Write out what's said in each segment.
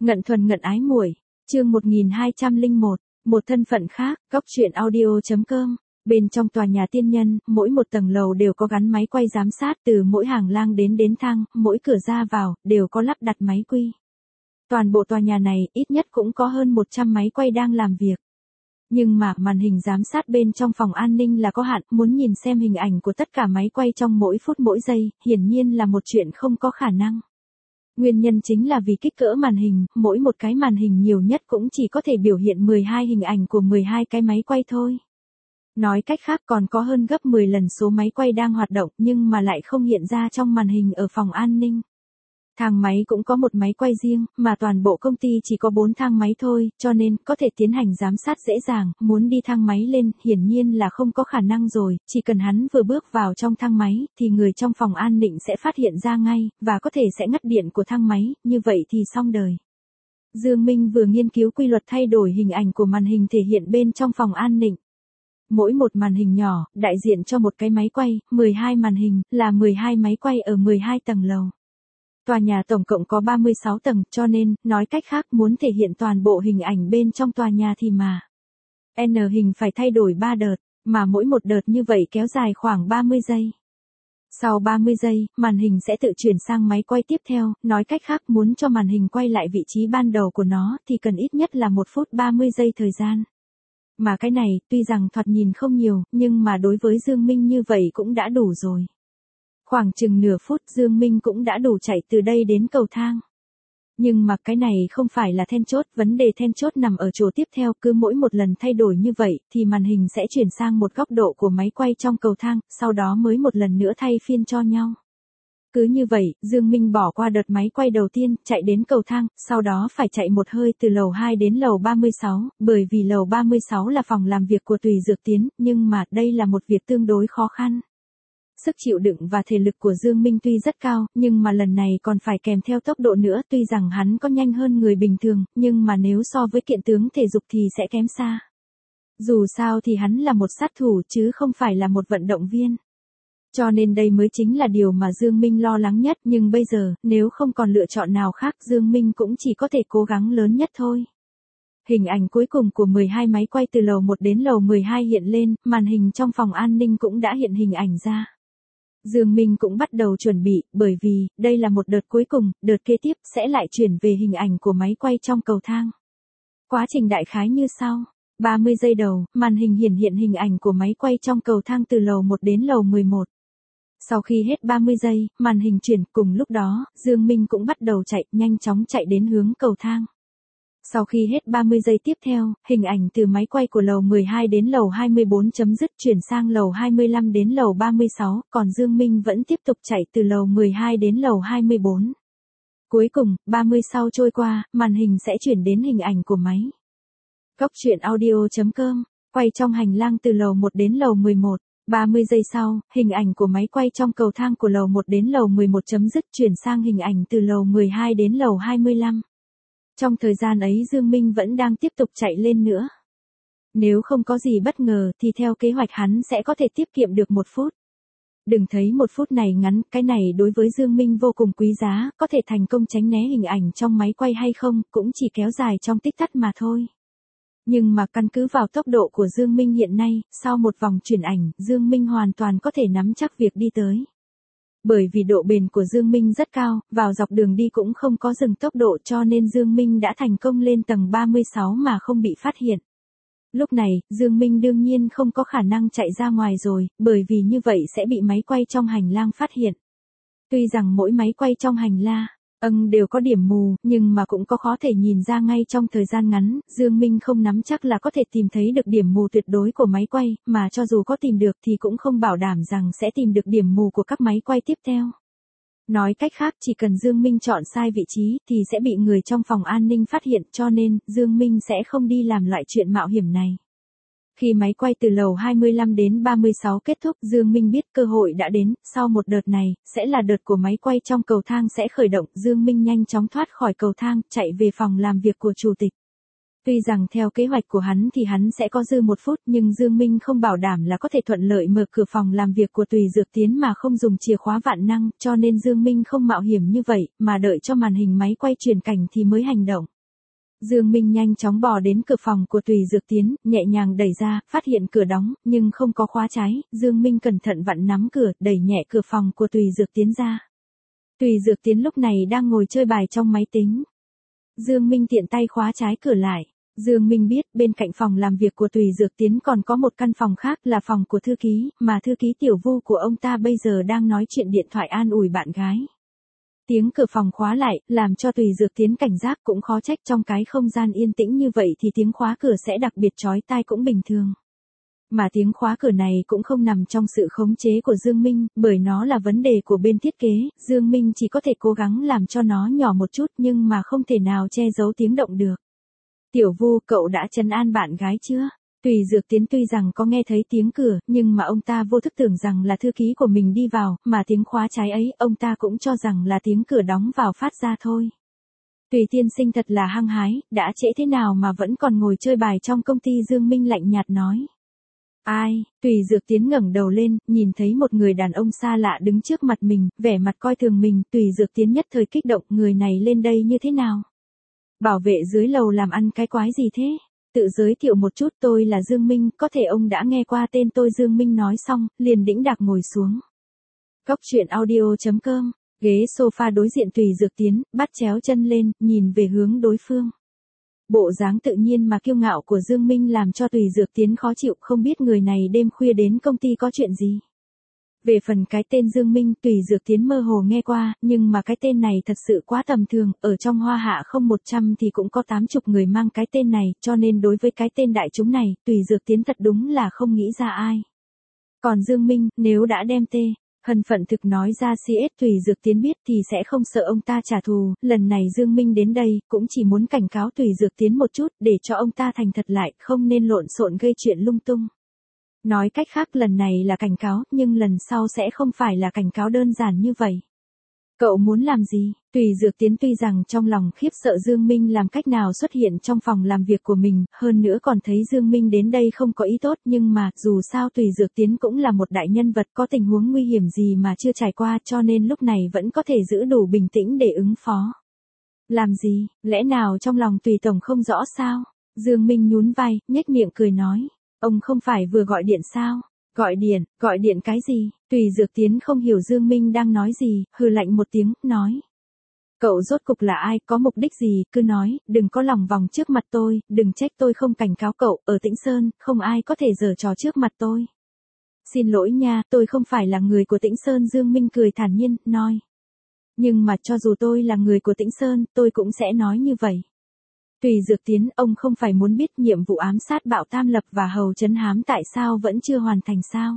Ngận thuần ngận ái muội, chương 1201, một thân phận khác, góc truyện audio.com. Bên trong tòa nhà tiên nhân, mỗi một tầng lầu đều có gắn máy quay giám sát, từ mỗi hàng lang đến thang, mỗi cửa ra vào, đều có lắp đặt máy quy. Toàn bộ tòa nhà này, ít nhất cũng có hơn 100 máy quay đang làm việc. Nhưng mà, màn hình giám sát bên trong phòng an ninh là có hạn, muốn nhìn xem hình ảnh của tất cả máy quay trong mỗi phút mỗi giây, hiển nhiên là một chuyện không có khả năng. Nguyên nhân chính là vì kích cỡ màn hình, mỗi một cái màn hình nhiều nhất cũng chỉ có thể biểu hiện 12 hình ảnh của 12 cái máy quay thôi. Nói cách khác còn có hơn gấp 10 lần số máy quay đang hoạt động nhưng mà lại không hiện ra trong màn hình ở phòng an ninh. Thang máy cũng có một máy quay riêng, mà toàn bộ công ty chỉ có 4 thang máy thôi, cho nên có thể tiến hành giám sát dễ dàng, muốn đi thang máy lên, hiển nhiên là không có khả năng rồi, chỉ cần hắn vừa bước vào trong thang máy, thì người trong phòng an ninh sẽ phát hiện ra ngay, và có thể sẽ ngắt điện của thang máy, như vậy thì xong đời. Dương Minh vừa nghiên cứu quy luật thay đổi hình ảnh của màn hình thể hiện bên trong phòng an ninh. Mỗi một màn hình nhỏ, đại diện cho một cái máy quay, 12 màn hình, là 12 máy quay ở 12 tầng lầu. Tòa nhà tổng cộng có 36 tầng, cho nên, nói cách khác muốn thể hiện toàn bộ hình ảnh bên trong tòa nhà thì mà. N hình phải thay đổi 3 đợt, mà mỗi một đợt như vậy kéo dài khoảng 30 giây. Sau 30 giây, màn hình sẽ tự chuyển sang máy quay tiếp theo, nói cách khác muốn cho màn hình quay lại vị trí ban đầu của nó thì cần ít nhất là 1 phút 30 giây thời gian. Mà cái này, tuy rằng thoạt nhìn không nhiều, nhưng mà đối với Dương Minh như vậy cũng đã đủ rồi. Khoảng chừng nửa phút Dương Minh cũng đã đủ chạy từ đây đến cầu thang. Nhưng mà cái này không phải là then chốt, vấn đề then chốt nằm ở chỗ tiếp theo, cứ mỗi một lần thay đổi như vậy thì màn hình sẽ chuyển sang một góc độ của máy quay trong cầu thang, sau đó mới một lần nữa thay phiên cho nhau. Cứ như vậy, Dương Minh bỏ qua đợt máy quay đầu tiên, chạy đến cầu thang, sau đó phải chạy một hơi từ lầu 2 đến lầu 36, bởi vì lầu 36 là phòng làm việc của Tùy Dược Tiến, nhưng mà đây là một việc tương đối khó khăn. Sức chịu đựng và thể lực của Dương Minh tuy rất cao, nhưng mà lần này còn phải kèm theo tốc độ nữa, tuy rằng hắn có nhanh hơn người bình thường, nhưng mà nếu so với kiện tướng thể dục thì sẽ kém xa. Dù sao thì hắn là một sát thủ chứ không phải là một vận động viên. Cho nên đây mới chính là điều mà Dương Minh lo lắng nhất, nhưng bây giờ, nếu không còn lựa chọn nào khác, Dương Minh cũng chỉ có thể cố gắng lớn nhất thôi. Hình ảnh cuối cùng của 12 máy quay từ lầu 1 đến lầu 12 hiện lên, màn hình trong phòng an ninh cũng đã hiện hình ảnh ra. Dương Minh cũng bắt đầu chuẩn bị, bởi vì, đây là một đợt cuối cùng, đợt kế tiếp sẽ lại chuyển về hình ảnh của máy quay trong cầu thang. Quá trình đại khái như sau. 30 giây đầu, màn hình hiển hiện hình ảnh của máy quay trong cầu thang từ lầu 1 đến lầu 11. Sau khi hết 30 giây, màn hình chuyển, cùng lúc đó, Dương Minh cũng bắt đầu chạy, nhanh chóng chạy đến hướng cầu thang. Sau khi hết 30 giây tiếp theo, hình ảnh từ máy quay của lầu 12 đến lầu 24 chấm dứt chuyển sang lầu 25 đến lầu 36, còn Dương Minh vẫn tiếp tục chạy từ lầu 12 đến lầu 24. Cuối cùng, 30 sau trôi qua, màn hình sẽ chuyển đến hình ảnh của máy. Góc truyện audio.com, quay trong hành lang từ lầu 1 đến lầu 11. 30 giây sau, hình ảnh của máy quay trong cầu thang của lầu 1 đến lầu 11 chấm dứt chuyển sang hình ảnh từ lầu 12 đến lầu 25. Trong thời gian ấy Dương Minh vẫn đang tiếp tục chạy lên nữa. Nếu không có gì bất ngờ thì theo kế hoạch hắn sẽ có thể tiết kiệm được 1 phút. Đừng thấy 1 phút này ngắn, cái này đối với Dương Minh vô cùng quý giá, có thể thành công tránh né hình ảnh trong máy quay hay không, cũng chỉ kéo dài trong tích tắc mà thôi. Nhưng mà căn cứ vào tốc độ của Dương Minh hiện nay, sau một vòng chuyển ảnh, Dương Minh hoàn toàn có thể nắm chắc việc đi tới. Bởi vì độ bền của Dương Minh rất cao, vào dọc đường đi cũng không có dừng tốc độ cho nên Dương Minh đã thành công lên tầng 36 mà không bị phát hiện. Lúc này, Dương Minh đương nhiên không có khả năng chạy ra ngoài rồi, bởi vì như vậy sẽ bị máy quay trong hành lang phát hiện. Tuy rằng mỗi máy quay trong hành lang đều có điểm mù, nhưng mà cũng có khó thể nhìn ra ngay trong thời gian ngắn, Dương Minh không nắm chắc là có thể tìm thấy được điểm mù tuyệt đối của máy quay, mà cho dù có tìm được thì cũng không bảo đảm rằng sẽ tìm được điểm mù của các máy quay tiếp theo. Nói cách khác, chỉ cần Dương Minh chọn sai vị trí thì sẽ bị người trong phòng an ninh phát hiện, cho nên Dương Minh sẽ không đi làm loại chuyện mạo hiểm này. Khi máy quay từ lầu 25 đến 36 kết thúc, Dương Minh biết cơ hội đã đến, sau một đợt này, sẽ là đợt của máy quay trong cầu thang sẽ khởi động, Dương Minh nhanh chóng thoát khỏi cầu thang, chạy về phòng làm việc của chủ tịch. Tuy rằng theo kế hoạch của hắn thì hắn sẽ có dư 1 phút, nhưng Dương Minh không bảo đảm là có thể thuận lợi mở cửa phòng làm việc của Tùy Dược Tiến mà không dùng chìa khóa vạn năng, cho nên Dương Minh không mạo hiểm như vậy, mà đợi cho màn hình máy quay chuyển cảnh thì mới hành động. Dương Minh nhanh chóng bò đến cửa phòng của Tùy Dược Tiến, nhẹ nhàng đẩy ra, phát hiện cửa đóng, nhưng không có khóa trái, Dương Minh cẩn thận vặn nắm cửa, đẩy nhẹ cửa phòng của Tùy Dược Tiến ra. Tùy Dược Tiến lúc này đang ngồi chơi bài trong máy tính. Dương Minh tiện tay khóa trái cửa lại. Dương Minh biết bên cạnh phòng làm việc của Tùy Dược Tiến còn có một căn phòng khác là phòng của thư ký, mà thư ký Tiểu Vu của ông ta bây giờ đang nói chuyện điện thoại an ủi bạn gái. Tiếng cửa phòng khóa lại, làm cho Tùy Dược Tiến cảnh giác, cũng khó trách trong cái không gian yên tĩnh như vậy thì tiếng khóa cửa sẽ đặc biệt chói tai cũng bình thường. Mà tiếng khóa cửa này cũng không nằm trong sự khống chế của Dương Minh, bởi nó là vấn đề của bên thiết kế, Dương Minh chỉ có thể cố gắng làm cho nó nhỏ một chút nhưng mà không thể nào che giấu tiếng động được. Tiểu Vu, cậu đã trấn an bạn gái chưa? Tùy Dược Tiến tuy rằng có nghe thấy tiếng cửa, nhưng mà ông ta vô thức tưởng rằng là thư ký của mình đi vào, mà tiếng khóa trái ấy, ông ta cũng cho rằng là tiếng cửa đóng vào phát ra thôi. Tùy tiên sinh thật là hăng hái, đã trễ thế nào mà vẫn còn ngồi chơi bài trong công ty, Dương Minh lạnh nhạt nói. Ai? Tùy Dược Tiến ngẩng đầu lên, nhìn thấy một người đàn ông xa lạ đứng trước mặt mình, vẻ mặt coi thường mình, Tùy Dược Tiến nhất thời kích động, người này lên đây như thế nào? Bảo vệ dưới lầu làm ăn cái quái gì thế? Tự giới thiệu một chút, tôi là Dương Minh, có thể ông đã nghe qua tên tôi. Dương Minh nói xong, liền đĩnh đạc ngồi xuống. Cóc truyện audio.com, ghế sofa đối diện Tùy Dược Tiến, bắt chéo chân lên, nhìn về hướng đối phương. Bộ dáng tự nhiên mà kiêu ngạo của Dương Minh làm cho Tùy Dược Tiến khó chịu, không biết người này đêm khuya đến công ty có chuyện gì. Về phần cái tên Dương Minh, Tùy Dược Tiến mơ hồ nghe qua, nhưng mà cái tên này thật sự quá tầm thường, ở trong Hoa Hạ không 100 thì cũng có 80 người mang cái tên này, cho nên đối với cái tên đại chúng này, Tùy Dược Tiến thật đúng là không nghĩ ra ai. Còn Dương Minh, nếu đã đem thân phận thực nói ra CS Tùy Dược Tiến biết thì sẽ không sợ ông ta trả thù, lần này Dương Minh đến đây, cũng chỉ muốn cảnh cáo Tùy Dược Tiến một chút, để cho ông ta thành thật lại, không nên lộn xộn gây chuyện lung tung. Nói cách khác, lần này là cảnh cáo, nhưng lần sau sẽ không phải là cảnh cáo đơn giản như vậy. Cậu muốn làm gì? Tùy Dược Tiến tuy rằng trong lòng khiếp sợ Dương Minh làm cách nào xuất hiện trong phòng làm việc của mình, hơn nữa còn thấy Dương Minh đến đây không có ý tốt, nhưng mà, dù sao Tùy Dược Tiến cũng là một đại nhân vật có tình huống nguy hiểm gì mà chưa trải qua, cho nên lúc này vẫn có thể giữ đủ bình tĩnh để ứng phó. Làm gì? Lẽ nào trong lòng Tùy Tổng không rõ sao? Dương Minh nhún vai, nhếch miệng cười nói. Ông không phải vừa gọi điện sao? Gọi điện cái gì? Tùy Dược Tiến không hiểu Dương Minh đang nói gì, hừ lạnh một tiếng, nói. Cậu rốt cục là ai, có mục đích gì, cứ nói, đừng có lòng vòng trước mặt tôi, đừng trách tôi không cảnh cáo cậu, ở Tĩnh Sơn, không ai có thể giở trò trước mặt tôi. Xin lỗi nha, tôi không phải là người của Tĩnh Sơn. Dương Minh cười thản nhiên, nói. Nhưng mà cho dù tôi là người của Tĩnh Sơn, tôi cũng sẽ nói như vậy. Tùy Dược Tiến, ông không phải muốn biết nhiệm vụ ám sát Bạo Tam Lập và Hầu Trấn Hám tại sao vẫn chưa hoàn thành sao?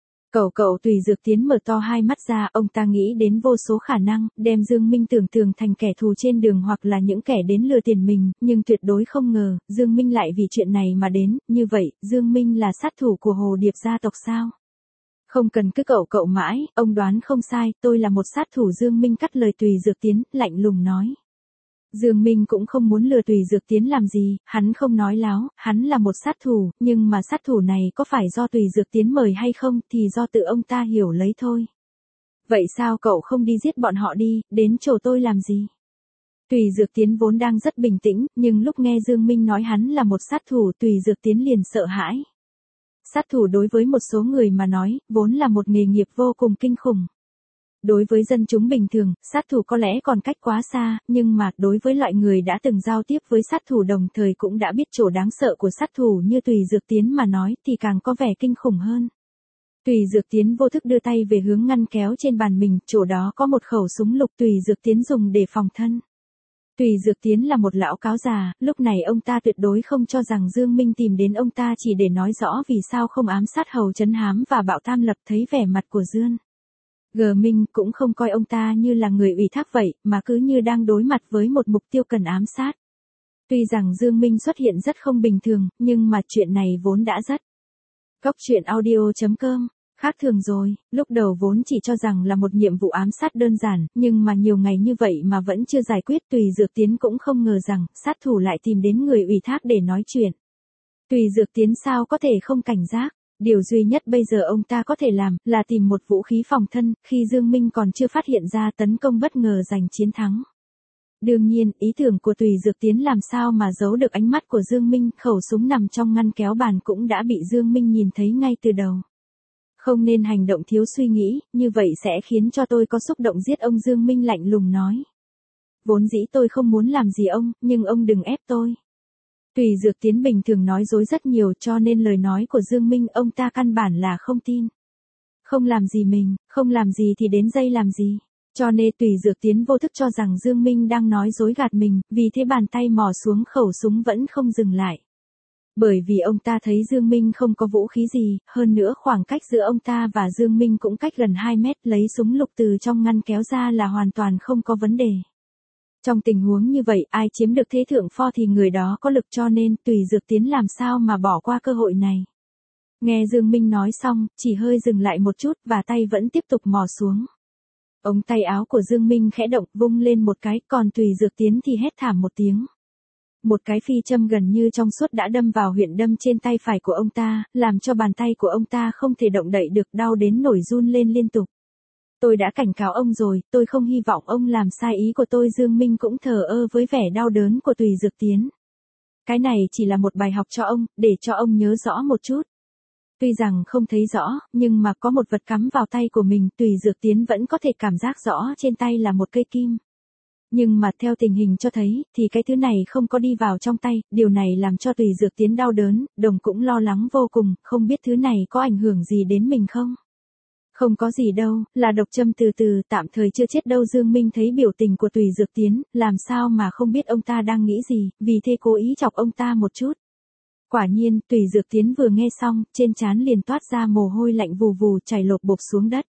Cậu Tùy Dược Tiến mở to hai mắt ra, ông ta nghĩ đến vô số khả năng, đem Dương Minh tưởng tượng thành kẻ thù trên đường hoặc là những kẻ đến lừa tiền mình, nhưng tuyệt đối không ngờ, Dương Minh lại vì chuyện này mà đến, như vậy, Dương Minh là sát thủ của Hồ Điệp gia tộc sao? Không cần cứ cậu mãi, ông đoán không sai, tôi là một sát thủ. Dương Minh cắt lời Tùy Dược Tiến, lạnh lùng nói. Dương Minh cũng không muốn lừa Tùy Dược Tiến làm gì, hắn không nói láo, hắn là một sát thủ, nhưng mà sát thủ này có phải do Tùy Dược Tiến mời hay không thì do tự ông ta hiểu lấy thôi. Vậy sao cậu không đi giết bọn họ đi, đến chỗ tôi làm gì? Tùy Dược Tiến vốn đang rất bình tĩnh, nhưng lúc nghe Dương Minh nói hắn là một sát thủ, Tùy Dược Tiến liền sợ hãi. Sát thủ đối với một số người mà nói, vốn là một nghề nghiệp vô cùng kinh khủng. Đối với dân chúng bình thường, sát thủ có lẽ còn cách quá xa, nhưng mà đối với loại người đã từng giao tiếp với sát thủ đồng thời cũng đã biết chỗ đáng sợ của sát thủ như Tùy Dược Tiến mà nói thì càng có vẻ kinh khủng hơn. Tùy Dược Tiến vô thức đưa tay về hướng ngăn kéo trên bàn mình, chỗ đó có một khẩu súng lục Tùy Dược Tiến dùng để phòng thân. Tùy Dược Tiến là một lão cáo già, lúc này ông ta tuyệt đối không cho rằng Dương Minh tìm đến ông ta chỉ để nói rõ vì sao không ám sát Hầu Trấn Hám và Bạo Tam Lập. Thấy vẻ mặt của Dương Minh cũng không coi ông ta như là người ủy thác vậy, mà cứ như đang đối mặt với một mục tiêu cần ám sát. Tuy rằng Dương Minh xuất hiện rất không bình thường, nhưng mà chuyện này vốn đã rất. Cóc truyện audio.com, khác thường rồi, lúc đầu vốn chỉ cho rằng là một nhiệm vụ ám sát đơn giản, nhưng mà nhiều ngày như vậy mà vẫn chưa giải quyết. Tùy Dược Tiến cũng không ngờ rằng, sát thủ lại tìm đến người ủy thác để nói chuyện. Tùy Dược Tiến sao có thể không cảnh giác. Điều duy nhất bây giờ ông ta có thể làm, là tìm một vũ khí phòng thân, khi Dương Minh còn chưa phát hiện ra tấn công bất ngờ giành chiến thắng. Đương nhiên, ý tưởng của Tùy Dược Tiến làm sao mà giấu được ánh mắt của Dương Minh, khẩu súng nằm trong ngăn kéo bàn cũng đã bị Dương Minh nhìn thấy ngay từ đầu. Không nên hành động thiếu suy nghĩ, như vậy sẽ khiến cho tôi có xúc động giết ông. Dương Minh lạnh lùng nói. Vốn dĩ tôi không muốn làm gì ông, nhưng ông đừng ép tôi. Tùy Dược Tiến bình thường nói dối rất nhiều cho nên lời nói của Dương Minh ông ta căn bản là không tin. Không làm gì mình, không làm gì thì đến dây làm gì. Cho nên Tùy Dược Tiến vô thức cho rằng Dương Minh đang nói dối gạt mình, vì thế bàn tay mò xuống khẩu súng vẫn không dừng lại. Bởi vì ông ta thấy Dương Minh không có vũ khí gì, hơn nữa khoảng cách giữa ông ta và Dương Minh cũng cách gần 2 mét, lấy súng lục từ trong ngăn kéo ra là hoàn toàn không có vấn đề. Trong tình huống như vậy, ai chiếm được thế thượng pho thì người đó có lực, cho nên Tùy Dược Tiến làm sao mà bỏ qua cơ hội này. Nghe Dương Minh nói xong, chỉ hơi dừng lại một chút và tay vẫn tiếp tục mò xuống. Ống tay áo của Dương Minh khẽ động, vung lên một cái, còn Tùy Dược Tiến thì hét thảm một tiếng. Một cái phi châm gần như trong suốt đã đâm vào huyệt đâm trên tay phải của ông ta, làm cho bàn tay của ông ta không thể động đậy được, đau đến nổi run lên liên tục. Tôi đã cảnh cáo ông rồi, tôi không hy vọng ông làm sai ý của tôi. Dương Minh cũng thờ ơ với vẻ đau đớn của Tùy Dược Tiến. Cái này chỉ là một bài học cho ông, để cho ông nhớ rõ một chút. Tuy rằng không thấy rõ, nhưng mà có một vật cắm vào tay của mình, Tùy Dược Tiến vẫn có thể cảm giác rõ trên tay là một cây kim. Nhưng mà theo tình hình cho thấy, thì cái thứ này không có đi vào trong tay, điều này làm cho Tùy Dược Tiến đau đớn, đồng cũng lo lắng vô cùng, không biết thứ này có ảnh hưởng gì đến mình không? Không có gì đâu, là độc châm từ từ, tạm thời chưa chết đâu. Dương Minh thấy biểu tình của Tùy Dược Tiến, làm sao mà không biết ông ta đang nghĩ gì, vì thế cố ý chọc ông ta một chút. Quả nhiên, Tùy Dược Tiến vừa nghe xong, trên trán liền toát ra mồ hôi lạnh vù vù chảy lộp bộp xuống đất.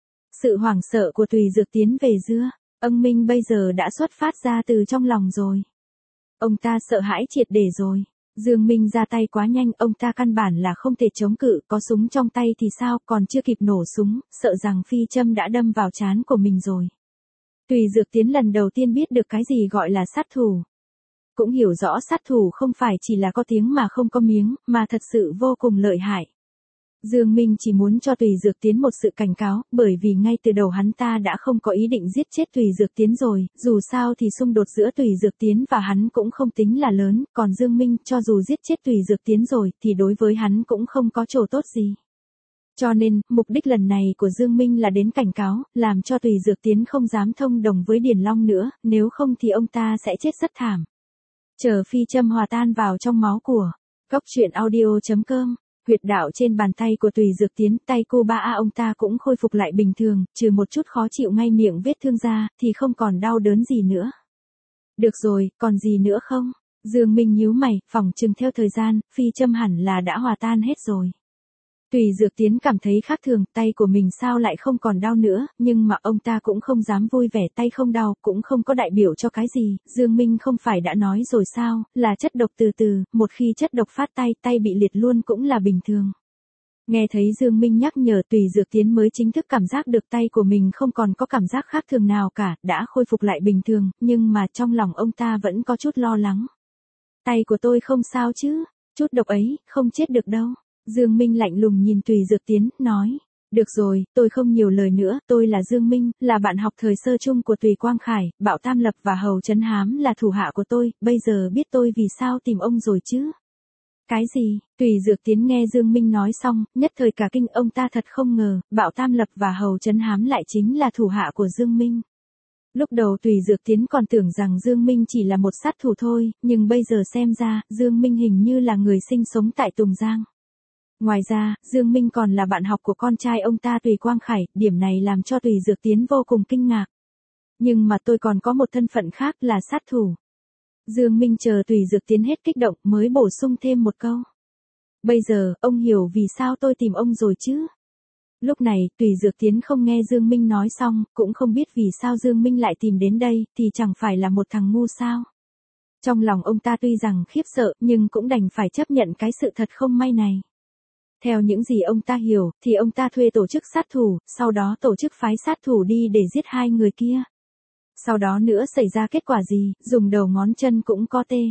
Sự hoảng sợ của Tùy Dược Tiến về dưa, ông Minh bây giờ đã xuất phát ra từ trong lòng rồi. Ông ta sợ hãi triệt để rồi. Dương Minh ra tay quá nhanh, ông ta căn bản là không thể chống cự, có súng trong tay thì sao, còn chưa kịp nổ súng, sợ rằng phi châm đã đâm vào trán của mình rồi. Tùy Dược Tiến lần đầu tiên biết được cái gì gọi là sát thủ. Cũng hiểu rõ sát thủ không phải chỉ là có tiếng mà không có miếng, mà thật sự vô cùng lợi hại. Dương Minh chỉ muốn cho Tùy Dược Tiến một sự cảnh cáo, bởi vì ngay từ đầu hắn ta đã không có ý định giết chết Tùy Dược Tiến rồi, dù sao thì xung đột giữa Tùy Dược Tiến và hắn cũng không tính là lớn, còn Dương Minh cho dù giết chết Tùy Dược Tiến rồi, thì đối với hắn cũng không có chỗ tốt gì. Cho nên, mục đích lần này của Dương Minh là đến cảnh cáo, làm cho Tùy Dược Tiến không dám thông đồng với Điền Long nữa, nếu không thì ông ta sẽ chết rất thảm. Chờ phi châm hòa tan vào trong máu của Cốc Truyện Audio.com. Huyệt đạo trên bàn tay của Tùy Dược Tiến, tay cô ba a ông ta cũng khôi phục lại bình thường, trừ một chút khó chịu ngay miệng vết thương ra, thì không còn đau đớn gì nữa. Được rồi, còn gì nữa không? Dương Minh nhíu mày, phỏng chừng theo thời gian, phi châm hẳn là đã hòa tan hết rồi. Tùy Dược Tiến cảm thấy khác thường, tay của mình sao lại không còn đau nữa, nhưng mà ông ta cũng không dám vui vẻ tay không đau, cũng không có đại biểu cho cái gì, Dương Minh không phải đã nói rồi sao, là chất độc từ từ, một khi chất độc phát tay bị liệt luôn cũng là bình thường. Nghe thấy Dương Minh nhắc nhở, Tùy Dược Tiến mới chính thức cảm giác được tay của mình không còn có cảm giác khác thường nào cả, đã khôi phục lại bình thường, nhưng mà trong lòng ông ta vẫn có chút lo lắng. Tay của tôi không sao chứ, chút độc ấy, không chết được đâu. Dương Minh lạnh lùng nhìn Tùy Dược Tiến, nói. Được rồi, tôi không nhiều lời nữa, tôi là Dương Minh, là bạn học thời sơ chung của Tùy Quang Khải, Bạo Tam Lập và Hầu Trấn Hám là thủ hạ của tôi, bây giờ biết tôi vì sao tìm ông rồi chứ. Cái gì? Tùy Dược Tiến nghe Dương Minh nói xong, nhất thời cả kinh, ông ta thật không ngờ, Bạo Tam Lập và Hầu Trấn Hám lại chính là thủ hạ của Dương Minh. Lúc đầu Tùy Dược Tiến còn tưởng rằng Dương Minh chỉ là một sát thủ thôi, nhưng bây giờ xem ra, Dương Minh hình như là người sinh sống tại Tùng Giang. Ngoài ra, Dương Minh còn là bạn học của con trai ông ta Tùy Quang Khải, điểm này làm cho Tùy Dược Tiến vô cùng kinh ngạc. Nhưng mà tôi còn có một thân phận khác là sát thủ. Dương Minh chờ Tùy Dược Tiến hết kích động mới bổ sung thêm một câu. Bây giờ, ông hiểu vì sao tôi tìm ông rồi chứ? Lúc này, Tùy Dược Tiến không nghe Dương Minh nói xong, cũng không biết vì sao Dương Minh lại tìm đến đây, thì chẳng phải là một thằng ngu sao? Trong lòng ông ta tuy rằng khiếp sợ, nhưng cũng đành phải chấp nhận cái sự thật không may này. Theo những gì ông ta hiểu, thì ông ta thuê tổ chức sát thủ, sau đó tổ chức phái sát thủ đi để giết hai người kia. Sau đó nữa xảy ra kết quả gì, dùng đầu ngón chân cũng có tê.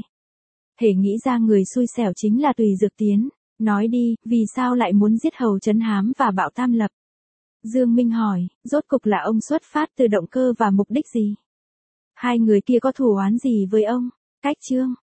Hễ nghĩ ra người xui xẻo chính là Tùy Dược Tiến. Nói đi, vì sao lại muốn giết Hầu Trấn Hám và Bạo Tam Lập? Dương Minh hỏi, rốt cục là ông xuất phát từ động cơ và mục đích gì? Hai người kia có thù oán gì với ông? Cách Chương